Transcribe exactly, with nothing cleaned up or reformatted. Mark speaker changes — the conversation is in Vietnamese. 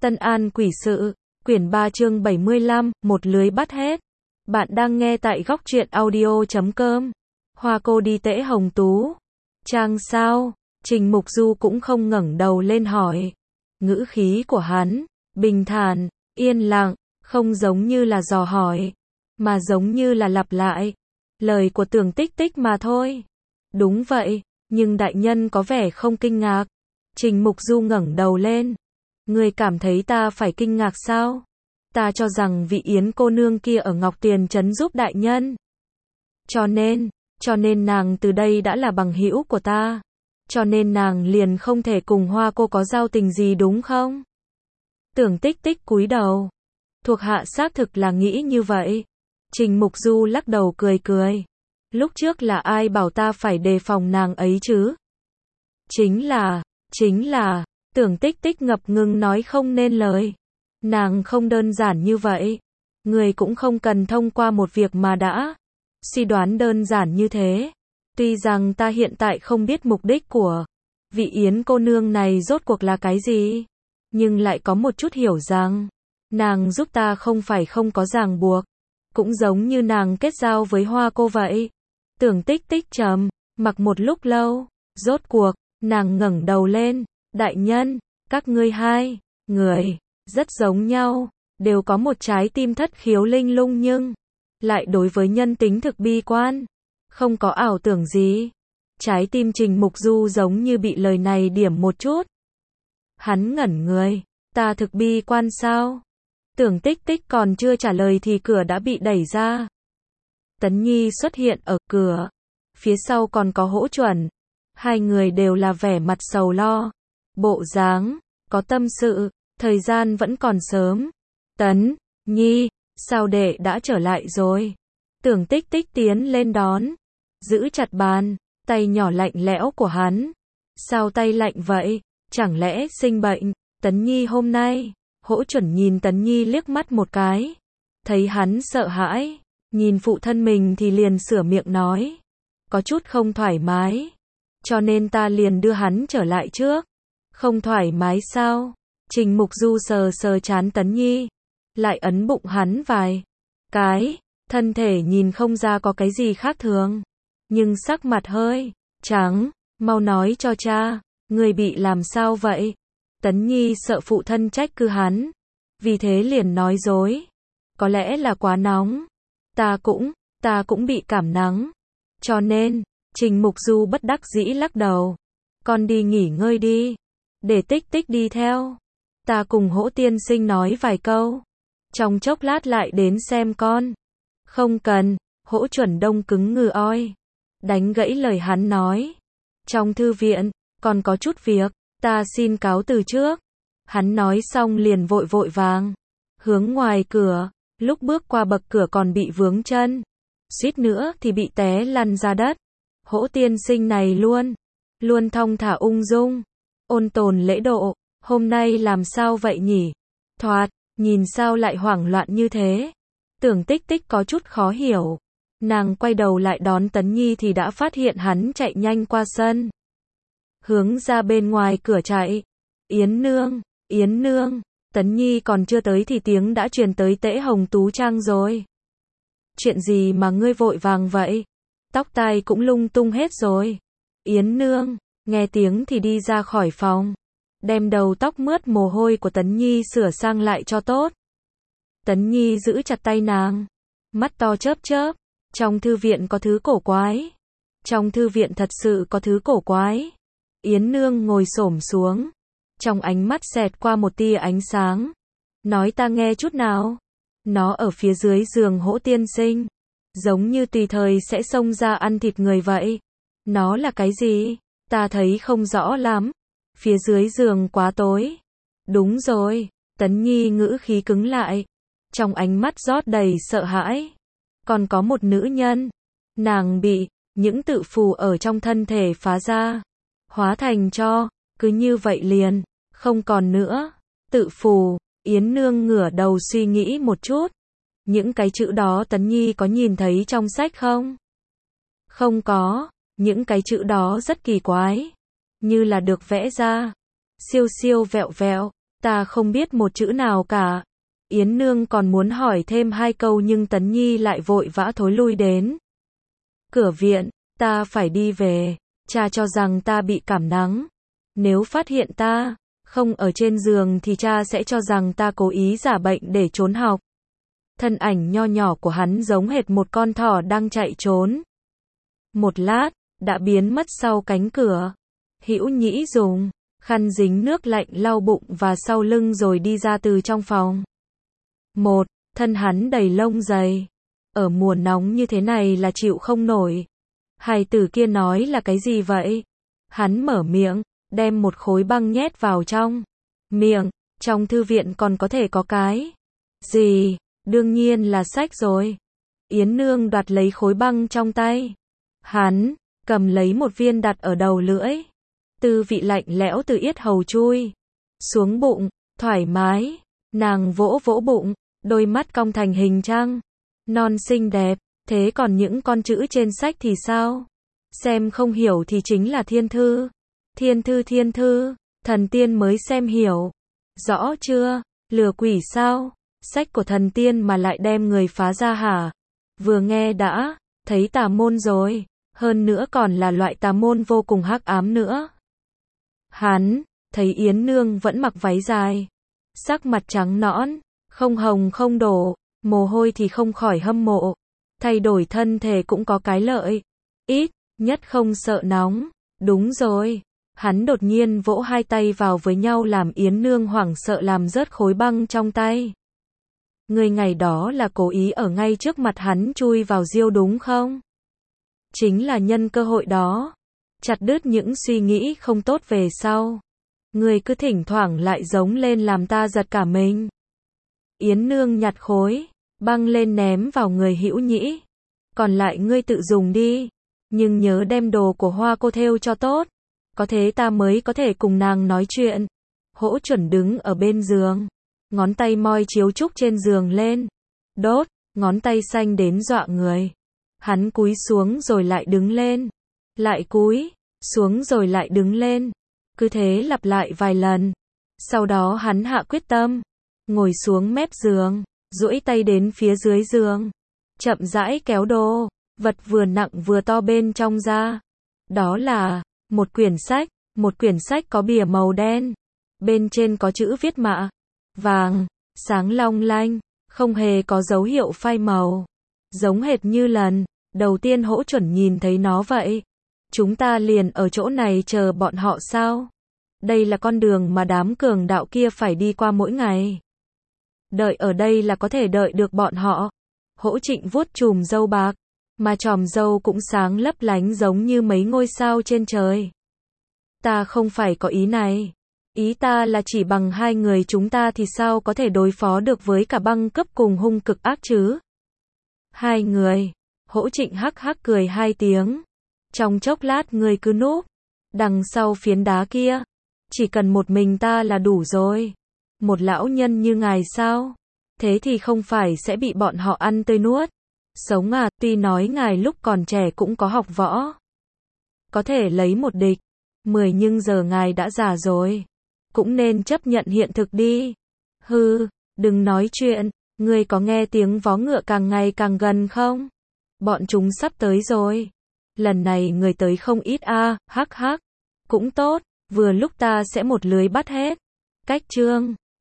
Speaker 1: Tân An Quỷ Sự, quyển ba chương bảy mươi lăm, một lưới bắt hết. Bạn đang nghe tại góc truyện audio chấm com. Hoa cô đi tễ Hồng Tú. Trang sao? Trình Mục Du cũng không ngẩng đầu lên hỏi. Ngữ khí của hắn, bình thản, yên lặng, không giống như là dò hỏi, mà giống như là lặp lại lời của Tưởng Tích Tích mà thôi. Đúng vậy, nhưng đại nhân có vẻ không kinh ngạc. Trình Mục Du ngẩng đầu lên. Ngươi cảm thấy ta phải kinh ngạc sao? Ta cho rằng vị Yến cô nương kia ở Ngọc Tuyền Trấn giúp đại nhân. Cho nên, cho nên nàng từ đây đã là bằng hữu của ta. Cho nên nàng liền không thể cùng Hoa cô có giao tình gì đúng không? Tưởng Tích Tích cúi đầu. Thuộc hạ xác thực là nghĩ như vậy. Trình Mục Du lắc đầu cười cười. Lúc trước là ai bảo ta phải đề phòng nàng ấy chứ? Chính là, chính là, Tưởng Tích Tích ngập ngừng nói không nên lời. Nàng không đơn giản như vậy. Người cũng không cần thông qua một việc mà đã suy đoán đơn giản như thế. Tuy rằng ta hiện tại không biết mục đích của vị Yến cô nương này rốt cuộc là cái gì, nhưng lại có một chút hiểu rằng nàng giúp ta không phải không có ràng buộc, cũng giống như nàng kết giao với Hoa cô vậy. Tưởng Tích Tích trầm mặc một lúc lâu, rốt cuộc nàng ngẩng đầu lên. Đại nhân, các ngươi hai người rất giống nhau, đều có một trái tim thất khiếu linh lung nhưng lại đối với nhân tính thực bi quan, không có ảo tưởng gì. Trái tim Trình Mục Du giống như bị lời này điểm một chút. Hắn ngẩn người, ta thực bi quan sao? Tưởng Tích Tích còn chưa trả lời thì cửa đã bị đẩy ra. Tấn Nhi xuất hiện ở cửa, phía sau còn có Hỗ Chuẩn. Hai người đều là vẻ mặt sầu lo, bộ dáng có tâm sự. Thời gian vẫn còn sớm. Tấn Nhi, sao đệ đã trở lại rồi? Tưởng Tích Tích tiến lên đón, giữ chặt bàn tay nhỏ lạnh lẽo của hắn. Sao tay lạnh vậy? Chẳng lẽ sinh bệnh? Tấn Nhi hôm nay. Hỗ Chuẩn nhìn Tấn Nhi liếc mắt một cái, thấy hắn sợ hãi, nhìn phụ thân mình thì liền sửa miệng nói, có chút không thoải mái, cho nên ta liền đưa hắn trở lại trước. Không thoải mái sao? Trình Mục Du sờ sờ trán Tấn Nhi, lại ấn bụng hắn vài cái. Thân thể nhìn không ra có cái gì khác thường, nhưng sắc mặt hơi trắng. Mau nói cho cha, người bị làm sao vậy? Tấn Nhi sợ phụ thân trách cứ hắn, vì thế liền nói dối. Có lẽ là quá nóng. Ta cũng, ta cũng bị cảm nắng. Cho nên, Trình Mục Du bất đắc dĩ lắc đầu. Con đi nghỉ ngơi đi, để Tích Tích đi theo. Ta cùng Hỗ tiên sinh nói vài câu, trong chốc lát lại đến xem con. Không cần. Hỗ Chuẩn đông cứng ngừ oi, đánh gãy lời hắn nói. Trong thư viện, còn có chút việc, ta xin cáo từ trước. Hắn nói xong liền vội vội vàng hướng ngoài cửa, lúc bước qua bậc cửa còn bị vướng chân, suýt nữa thì bị té lăn ra đất. Hỗ tiên sinh này luôn, luôn thong thả ung dung, ôn tồn lễ độ. Hôm nay làm sao vậy nhỉ? Thoạt nhìn sao lại hoảng loạn như thế? Tưởng Tích Tích có chút khó hiểu. Nàng quay đầu lại đón Tấn Nhi thì đã phát hiện hắn chạy nhanh qua sân, hướng ra bên ngoài cửa chạy. Yến nương, Yến nương. Tấn Nhi còn chưa tới thì tiếng đã truyền tới tễ Hồng Tú Trang rồi. Chuyện gì mà ngươi vội vàng vậy? Tóc tai cũng lung tung hết rồi. Yến nương, nghe tiếng thì đi ra khỏi phòng, đem đầu tóc mướt mồ hôi của Tấn Nhi sửa sang lại cho tốt. Tấn Nhi giữ chặt tay nàng, mắt to chớp chớp. Trong thư viện có thứ cổ quái. Trong thư viện thật sự có thứ cổ quái. Yến nương ngồi xổm xuống, trong ánh mắt xẹt qua một tia ánh sáng. Nói ta nghe chút nào. Nó ở phía dưới giường Hỗ tiên sinh, giống như tùy thời sẽ xông ra ăn thịt người vậy. Nó là cái gì? Ta thấy không rõ lắm. Phía dưới giường quá tối. Đúng rồi. Tấn Nhi ngữ khí cứng lại, trong ánh mắt rót đầy sợ hãi. Còn có một nữ nhân, nàng bị những tự phù ở trong thân thể phá ra, hóa thành tro, cứ như vậy liền không còn nữa. Tự phù. Yến nương ngửa đầu suy nghĩ một chút. Những cái chữ đó Tấn Nhi có nhìn thấy trong sách không? Không có. Những cái chữ đó rất kỳ quái, như là được vẽ ra, siêu siêu vẹo vẹo. Ta không biết một chữ nào cả. Yến Nương còn muốn hỏi thêm hai câu nhưng Tấn Nhi lại vội vã thối lui đến cửa viện. Ta phải đi về. Cha cho rằng ta bị cảm nắng. Nếu phát hiện ta không ở trên giường thì cha sẽ cho rằng ta cố ý giả bệnh để trốn học. Thân ảnh nho nhỏ của hắn giống hệt một con thỏ đang chạy trốn. Một lát, đã biến mất sau cánh cửa. Hữu Nhĩ dùng khăn dính nước lạnh lau bụng và sau lưng rồi đi ra từ trong phòng. Một, thân hắn đầy lông dày. Ở mùa nóng như thế này là chịu không nổi. Hài tử kia nói là cái gì vậy? Hắn mở miệng, đem một khối băng nhét vào trong miệng. Trong thư viện còn có thể có cái gì? Đương nhiên là sách rồi. Yến Nương đoạt lấy khối băng trong tay. Hắn cầm lấy một viên đặt ở đầu lưỡi. Tư vị lạnh lẽo từ yết hầu chui xuống bụng, thoải mái. Nàng vỗ vỗ bụng, đôi mắt cong thành hình trăng non xinh đẹp. Thế còn những con chữ trên sách thì sao? Xem không hiểu thì chính là thiên thư. Thiên thư thiên thư, thần tiên mới xem hiểu. Rõ chưa? Lừa quỷ sao? Sách của thần tiên mà lại đem người phá ra hả? Vừa nghe đã thấy tà môn rồi, hơn nữa còn là loại tà môn vô cùng hắc ám nữa. Hắn thấy Yến Nương vẫn mặc váy dài, sắc mặt trắng nõn, không hồng không đổ, mồ hôi thì không khỏi hâm mộ. Thay đổi thân thể cũng có cái lợi, ít nhất không sợ nóng. Đúng rồi. Hắn đột nhiên vỗ hai tay vào với nhau làm Yến Nương hoảng sợ làm rớt khối băng trong tay. Người ngày đó là cố ý ở ngay trước mặt hắn chui vào diêu đúng không? Chính là nhân cơ hội đó. Chặt đứt những suy nghĩ không tốt về sau. Người cứ thỉnh thoảng lại giống lên làm ta giật cả mình. Yến Nương nhặt khối băng lên ném vào người Hữu Nhĩ. Còn lại ngươi tự dùng đi. Nhưng nhớ đem đồ của Hoa cô thêu cho tốt. Có thế ta mới có thể cùng nàng nói chuyện. Hỗ Chuẩn đứng ở bên giường. Ngón tay moi chiếu trúc trên giường lên. Đốt, ngón tay xanh đến dọa người. Hắn cúi xuống rồi lại đứng lên. Lại cúi, xuống rồi lại đứng lên. Cứ thế lặp lại vài lần. Sau đó hắn hạ quyết tâm. Ngồi xuống mép giường, duỗi tay đến phía dưới giường. Chậm rãi kéo đồ, vật vừa nặng vừa to bên trong ra. Đó là một quyển sách, một quyển sách có bìa màu đen. Bên trên có chữ viết mạ vàng, sáng long lanh, không hề có dấu hiệu phai màu. Giống hệt như lần đầu tiên Hỗ Chuẩn nhìn thấy nó vậy. Chúng ta liền ở chỗ này chờ bọn họ sao? Đây là con đường mà đám cường đạo kia phải đi qua mỗi ngày. Đợi ở đây là có thể đợi được bọn họ. Hỗ Trịnh vuốt chùm râu bạc, mà chòm râu cũng sáng lấp lánh giống như mấy ngôi sao trên trời. Ta không phải có ý này. Ý ta là chỉ bằng hai người chúng ta thì sao có thể đối phó được với cả băng cấp cùng hung cực ác chứ? Hai người. Hỗ Trịnh hắc hắc cười hai tiếng. Trong chốc lát người cứ núp đằng sau phiến đá kia. Chỉ cần một mình ta là đủ rồi. Một lão nhân như ngài sao? Thế thì không phải sẽ bị bọn họ ăn tươi nuốt. Sống à, tuy nói ngài lúc còn trẻ cũng có học võ. Có thể lấy một địch mười nhưng giờ ngài đã già rồi. Cũng nên chấp nhận hiện thực đi. Hừ, đừng nói chuyện. Ngươi có nghe tiếng vó ngựa càng ngày càng gần không? Bọn chúng sắp tới rồi. Lần này người tới không ít a, à, hắc hắc. Cũng tốt, vừa lúc ta sẽ một lưới bắt hết. Cách chương